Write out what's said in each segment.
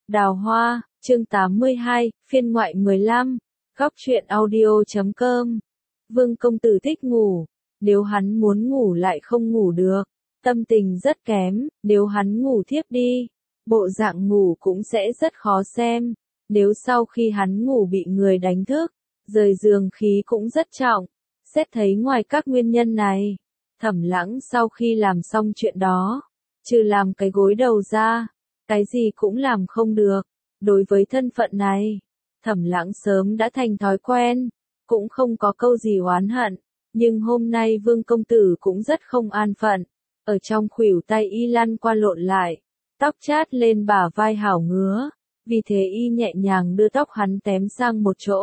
Đào Hoa, chương 82, phiên ngoại 15, góc truyện audio.com. Vương công tử thích ngủ, nếu hắn muốn ngủ lại không ngủ được, tâm tình rất kém, nếu hắn ngủ thiếp đi, bộ dạng ngủ cũng sẽ rất khó xem, nếu sau khi hắn ngủ bị người đánh thức, rời giường khí cũng rất trọng. Xét thấy ngoài các nguyên nhân này, Thẩm Lãng sau khi làm xong chuyện đó, trừ làm cái gối đầu ra, cái gì cũng làm không được. Đối với thân phận này, Thẩm Lãng sớm đã thành thói quen, cũng không có câu gì oán hận, nhưng hôm nay Vương công tử cũng rất không an phận, ở trong khuỷu tay y lăn qua lộn lại, tóc chát lên bả vai hảo ngứa, vì thế y nhẹ nhàng đưa tóc hắn tém sang một chỗ.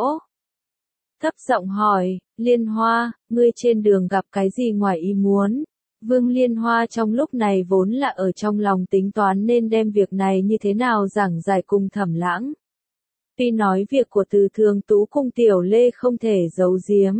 Thấp giọng hỏi, Liên Hoa, ngươi trên đường gặp cái gì ngoài ý muốn? Vương Liên Hoa trong lúc này vốn là ở trong lòng tính toán nên đem việc này như thế nào giảng giải cùng Thẩm Lãng. Tuy nói việc của Từ Thường Tú cùng Tiểu Lê không thể giấu giếm,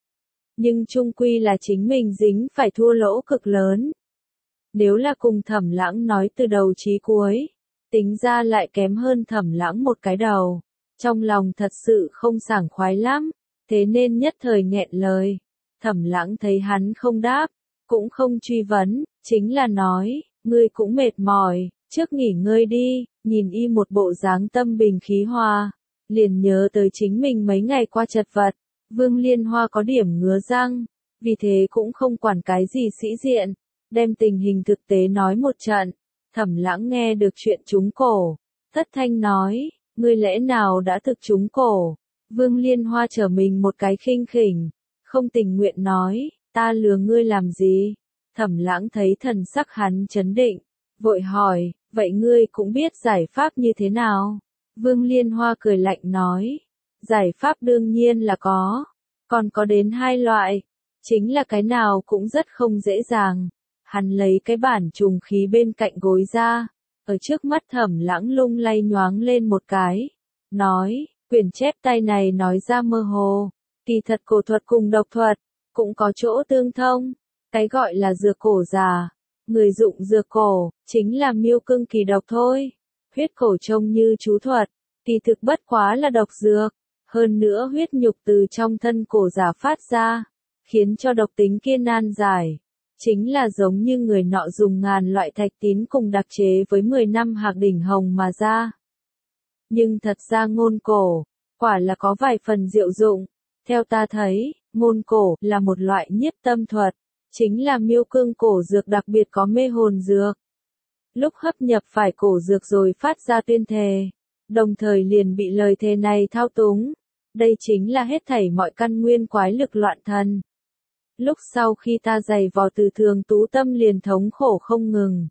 nhưng chung quy là chính mình dính phải thua lỗ cực lớn. Nếu là cùng Thẩm Lãng nói từ đầu chí cuối, tính ra lại kém hơn Thẩm Lãng một cái đầu, trong lòng thật sự không sảng khoái lắm, thế nên nhất thời nghẹn lời. Thẩm Lãng thấy hắn không đáp, cũng không truy vấn, chính là nói, ngươi cũng mệt mỏi, trước nghỉ ngơi đi. Nhìn y một bộ dáng tâm bình khí hòa, liền nhớ tới chính mình mấy ngày qua chật vật. Vương Liên Hoa có điểm ngứa răng, vì thế cũng không quản cái gì sĩ diện, đem tình hình thực tế nói một trận. Thẩm Lãng nghe được chuyện trúng cổ, thất thanh nói, ngươi lẽ nào đã thực trúng cổ? Vương Liên Hoa trở mình một cái khinh khỉnh, không tình nguyện nói, ta lừa ngươi làm gì? Thẩm Lãng thấy thần sắc hắn chấn định, vội hỏi, vậy ngươi cũng biết giải pháp như thế nào? Vương Liên Hoa cười lạnh nói, giải pháp đương nhiên là có, còn có đến hai loại, chính là cái nào cũng rất không dễ dàng. Hắn lấy cái bản trùng khí bên cạnh gối ra, ở trước mắt Thẩm Lãng lung lay nhoáng lên một cái, nói, quyển chép tay này nói ra mơ hồ, kỳ thật cổ thuật cùng độc thuật, cũng có chỗ tương thông, cái gọi là dược cổ già. Người dụng dược cổ, chính là miêu cương kỳ độc thôi. Huyết cổ trông như chú thuật, kỳ thực bất quá là độc dược. Hơn nữa huyết nhục từ trong thân cổ giả phát ra, khiến cho độc tính kia nan giải. Chính là giống như người nọ dùng ngàn loại thạch tín cùng đặc chế với 10 năm hạc đỉnh hồng mà ra. Nhưng thật ra ngôn cổ, quả là có vài phần diệu dụng. Theo ta thấy, ngôn cổ là một loại nhiếp tâm thuật. Chính là miêu cương cổ dược đặc biệt có mê hồn dược. Lúc hấp nhập phải cổ dược rồi phát ra tuyên thề, đồng thời liền bị lời thề này thao túng. Đây chính là hết thảy mọi căn nguyên quái lực loạn thần. Lúc sau khi ta giày vò Từ Thường Tú tâm liền thống khổ không ngừng.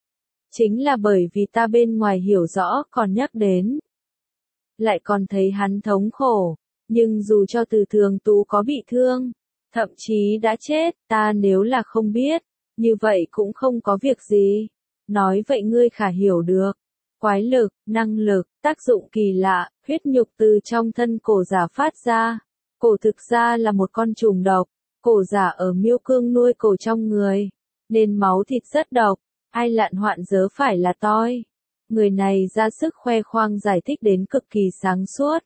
Chính là bởi vì ta bên ngoài hiểu rõ còn nhắc đến. Lại còn thấy hắn thống khổ, nhưng dù cho Từ Thường Tú có bị thương, thậm chí đã chết, ta nếu là không biết, như vậy cũng không có việc gì. Nói vậy ngươi khả hiểu được. Quái lực, năng lực, tác dụng kỳ lạ, huyết nhục từ trong thân cổ giả phát ra. Cổ thực ra là một con trùng độc, cổ giả ở miêu cương nuôi cổ trong người, nên máu thịt rất độc, ai lạn hoạn dớ phải là toi. Người này ra sức khoe khoang giải thích đến cực kỳ sáng suốt.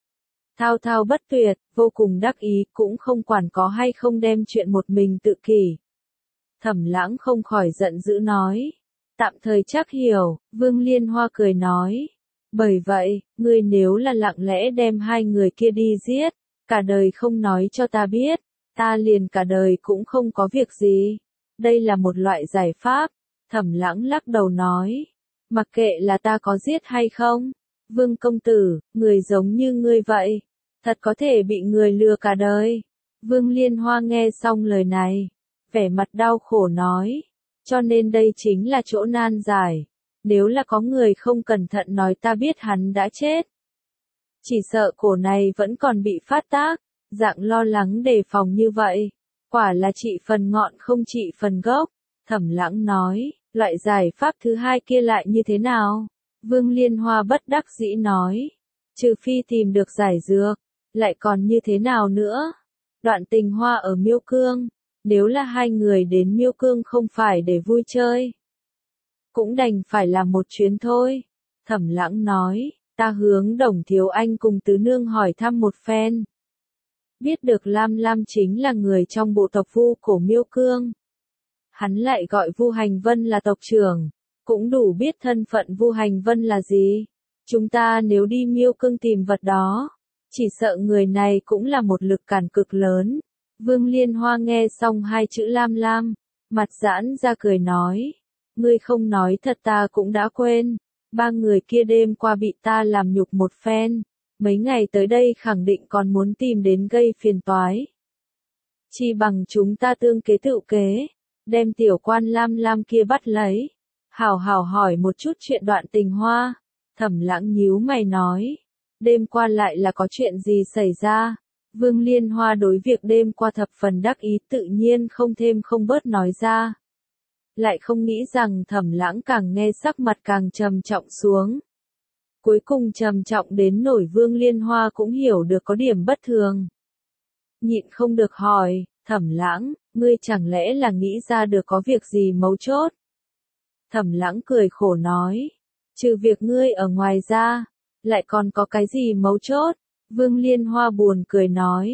Thao thao bất tuyệt, vô cùng đắc ý, cũng không quản có hay không đem chuyện một mình tự kỷ. Thẩm Lãng không khỏi giận dữ nói. Tạm thời chắc hiểu, Vương Liên Hoa cười nói. Bởi vậy, ngươi nếu là lặng lẽ đem hai người kia đi giết, cả đời không nói cho ta biết, ta liền cả đời cũng không có việc gì. Đây là một loại giải pháp. Thẩm Lãng lắc đầu nói. Mặc kệ là ta có giết hay không, Vương công tử, người giống như ngươi vậy, thật có thể bị người lừa cả đời. Vương Liên Hoa nghe xong lời này, vẻ mặt đau khổ nói, cho nên đây chính là chỗ nan giải. Nếu là có người không cẩn thận nói ta biết hắn đã chết, chỉ sợ cổ này vẫn còn bị phát tác, dạng lo lắng đề phòng như vậy, quả là trị phần ngọn không trị phần gốc. Thẩm Lãng nói, loại giải pháp thứ hai kia lại như thế nào? Vương Liên Hoa bất đắc dĩ nói, trừ phi tìm được giải dược, lại còn như thế nào nữa? Đoạn Tình Hoa ở Miêu Cương, nếu là hai người đến Miêu Cương không phải để vui chơi, cũng đành phải làm một chuyến thôi. Thẩm Lãng nói, ta hướng Đồng Thiếu Anh cùng tứ nương hỏi thăm một phen. Biết được Lam Lam chính là người trong bộ tộc Vu Cổ Miêu Cương. Hắn lại gọi Vu Hành Vân là tộc trưởng, cũng đủ biết thân phận Vu Hành Vân là gì. Chúng ta nếu đi Miêu Cương tìm vật đó, chỉ sợ người này cũng là một lực cản cực lớn. Vương Liên Hoa nghe xong hai chữ Lam Lam, mặt giãn ra cười nói, ngươi không nói thật ta cũng đã quên, ba người kia đêm qua bị ta làm nhục một phen, mấy ngày tới đây khẳng định còn muốn tìm đến gây phiền toái. Chi bằng chúng ta tương kế tự kế, đem tiểu quan Lam Lam kia bắt lấy, hảo hảo hỏi một chút chuyện Đoạn Tình Hoa. Thẩm Lãng nhíu mày nói, đêm qua lại là có chuyện gì xảy ra? Vương Liên Hoa đối việc đêm qua thập phần đắc ý tự nhiên không thêm không bớt nói ra. Lại không nghĩ rằng Thẩm Lãng càng nghe sắc mặt càng trầm trọng xuống. Cuối cùng trầm trọng đến nổi Vương Liên Hoa cũng hiểu được có điểm bất thường. Nhịn không được hỏi, Thẩm Lãng, ngươi chẳng lẽ là nghĩ ra được có việc gì mấu chốt? Thẩm Lãng cười khổ nói, trừ việc ngươi ở ngoài ra, lại còn có cái gì mấu chốt? Vương Liên Hoa buồn cười nói,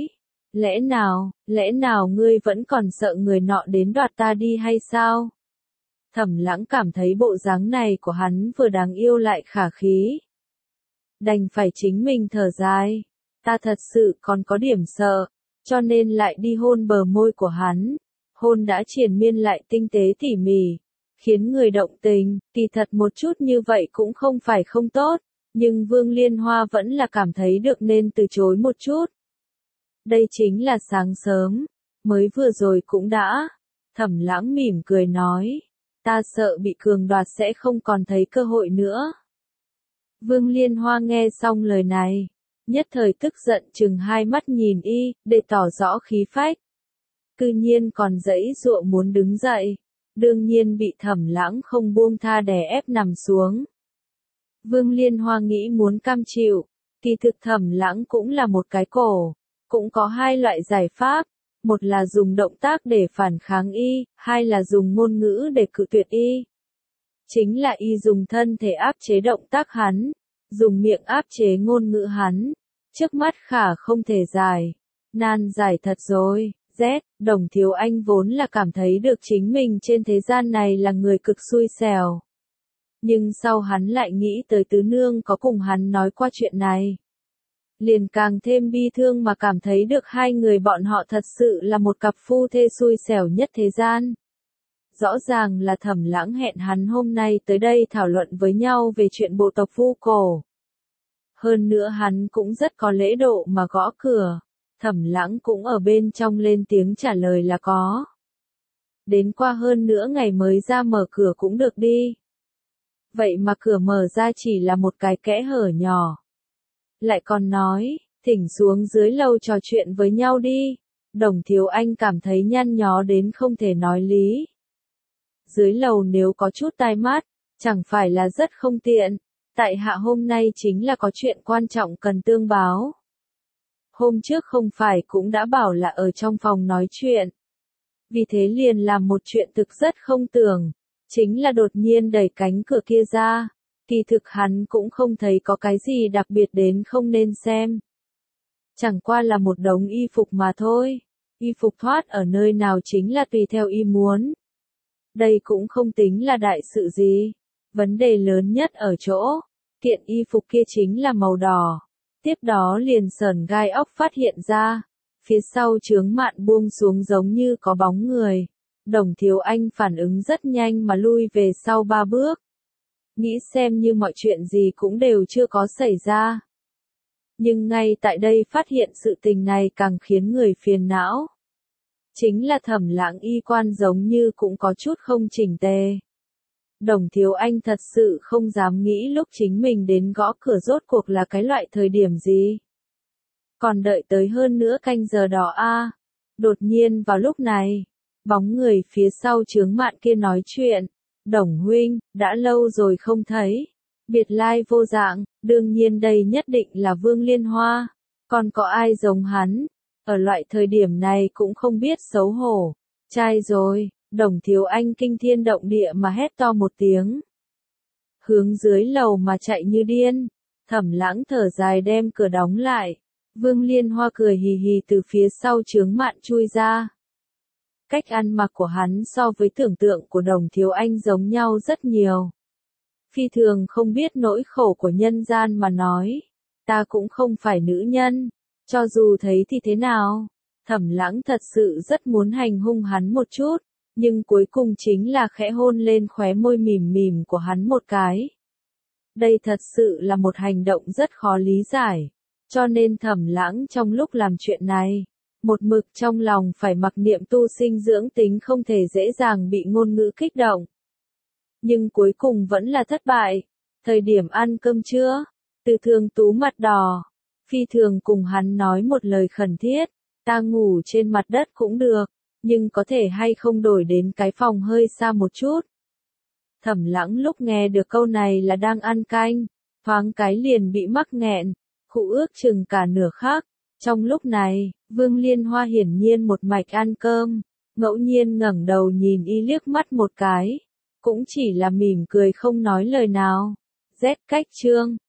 lẽ nào ngươi vẫn còn sợ người nọ đến đoạt ta đi hay sao? Thẩm Lãng cảm thấy bộ dáng này của hắn vừa đáng yêu lại khả khí. Đành phải chính mình thở dài, ta thật sự còn có điểm sợ, cho nên lại đi hôn bờ môi của hắn. Hôn đã triền miên lại tinh tế tỉ mỉ, khiến người động tình, kỳ thật một chút như vậy cũng không phải không tốt, nhưng Vương Liên Hoa vẫn là cảm thấy được nên từ chối một chút. Đây chính là sáng sớm, mới vừa rồi cũng đã. Thẩm Lãng mỉm cười nói, ta sợ bị cường đoạt sẽ không còn thấy cơ hội nữa. Vương Liên Hoa nghe xong lời này, nhất thời tức giận chừng hai mắt nhìn y, để tỏ rõ khí phách. Cư nhiên còn giãy giụa muốn đứng dậy, đương nhiên bị Thẩm Lãng không buông tha đè ép nằm xuống. Vương Liên Hoa nghĩ muốn cam chịu, kỳ thực Thẩm Lãng cũng là một cái cổ, cũng có hai loại giải pháp, một là dùng động tác để phản kháng y, hai là dùng ngôn ngữ để cự tuyệt y. Chính là y dùng thân thể áp chế động tác hắn, dùng miệng áp chế ngôn ngữ hắn, trước mắt khả không thể giải, nan giải thật rồi. Đồng Thiếu Anh vốn là cảm thấy được chính mình trên thế gian này là người cực xui xẻo. Nhưng sau hắn lại nghĩ tới tứ nương có cùng hắn nói qua chuyện này. Liền càng thêm bi thương mà cảm thấy được hai người bọn họ thật sự là một cặp phu thê xui xẻo nhất thế gian. Rõ ràng là Thẩm Lãng hẹn hắn hôm nay tới đây thảo luận với nhau về chuyện bộ tộc Vu Cổ. Hơn nữa hắn cũng rất có lễ độ mà gõ cửa. Thẩm Lãng cũng ở bên trong lên tiếng trả lời là có. Đến qua hơn nữa ngày mới ra mở cửa cũng được đi. Vậy mà cửa mở ra chỉ là một cái kẽ hở nhỏ. Lại còn nói, thỉnh xuống dưới lầu trò chuyện với nhau đi. Đồng Thiếu Anh cảm thấy nhăn nhó đến không thể nói lý. Dưới lầu nếu có chút tai mắt, chẳng phải là rất không tiện. Tại hạ hôm nay chính là có chuyện quan trọng cần tương báo. Hôm trước không phải cũng đã bảo là ở trong phòng nói chuyện. Vì thế liền làm một chuyện thực rất không tưởng. Chính là đột nhiên đẩy cánh cửa kia ra. Kỳ thực hắn cũng không thấy có cái gì đặc biệt đến không nên xem. Chẳng qua là một đống y phục mà thôi. Y phục thoát ở nơi nào chính là tùy theo y muốn. Đây cũng không tính là đại sự gì. Vấn đề lớn nhất ở chỗ, kiện y phục kia chính là màu đỏ. Tiếp đó liền sờn gai óc phát hiện ra. Phía sau chướng mạn buông xuống giống như có bóng người. Đồng Thiếu Anh phản ứng rất nhanh mà lui về sau 3 bước. Nghĩ xem như mọi chuyện gì cũng đều chưa có xảy ra. Nhưng ngay tại đây phát hiện sự tình này càng khiến người phiền não. Chính là Thẩm Lãng y quan giống như cũng có chút không chỉnh tề. Đồng Thiếu Anh thật sự không dám nghĩ lúc chính mình đến gõ cửa rốt cuộc là cái loại thời điểm gì. Còn đợi tới hơn nữa canh giờ đó a. Đột nhiên vào lúc này, bóng người phía sau chướng mạn kia nói chuyện. Đồng huynh, đã lâu rồi không thấy. Biệt lai vô dạng, đương nhiên đây nhất định là Vương Liên Hoa. Còn có ai giống hắn? Ở loại thời điểm này cũng không biết xấu hổ. Trai rồi, Đồng Thiếu Anh kinh thiên động địa mà hét to một tiếng. hướng dưới lầu mà chạy như điên. Thẩm Lãng thở dài đem cửa đóng lại. Vương Liên Hoa cười hì hì từ phía sau chướng mạn chui ra. Cách ăn mặc của hắn so với tưởng tượng của Đồng Thiếu Anh giống nhau rất nhiều. Phi thường không biết nỗi khổ của nhân gian mà nói. Ta cũng không phải nữ nhân, cho dù thấy thì thế nào. Thẩm Lãng thật sự rất muốn hành hung hắn một chút, nhưng cuối cùng chính là khẽ hôn lên khóe môi mỉm mỉm của hắn một cái. Đây thật sự là một hành động rất khó lý giải, cho nên Thẩm Lãng trong lúc làm chuyện này, một mực trong lòng phải mặc niệm tu sinh dưỡng tính không thể dễ dàng bị ngôn ngữ kích động. Nhưng cuối cùng vẫn là thất bại. Thời điểm ăn cơm trưa, Từ Thường Tú mặt đỏ, phi thường cùng hắn nói một lời khẩn thiết, ta ngủ trên mặt đất cũng được, nhưng có thể hay không đổi đến cái phòng hơi xa một chút. Thẩm Lãng lúc nghe được câu này là đang ăn canh, thoáng cái liền bị mắc nghẹn, khụ ước chừng cả nửa khắc. Trong lúc này, Vương Liên Hoa hiển nhiên một mạch ăn cơm, ngẫu nhiên ngẩng đầu nhìn y liếc mắt một cái, cũng chỉ là mỉm cười không nói lời nào. Z cách chương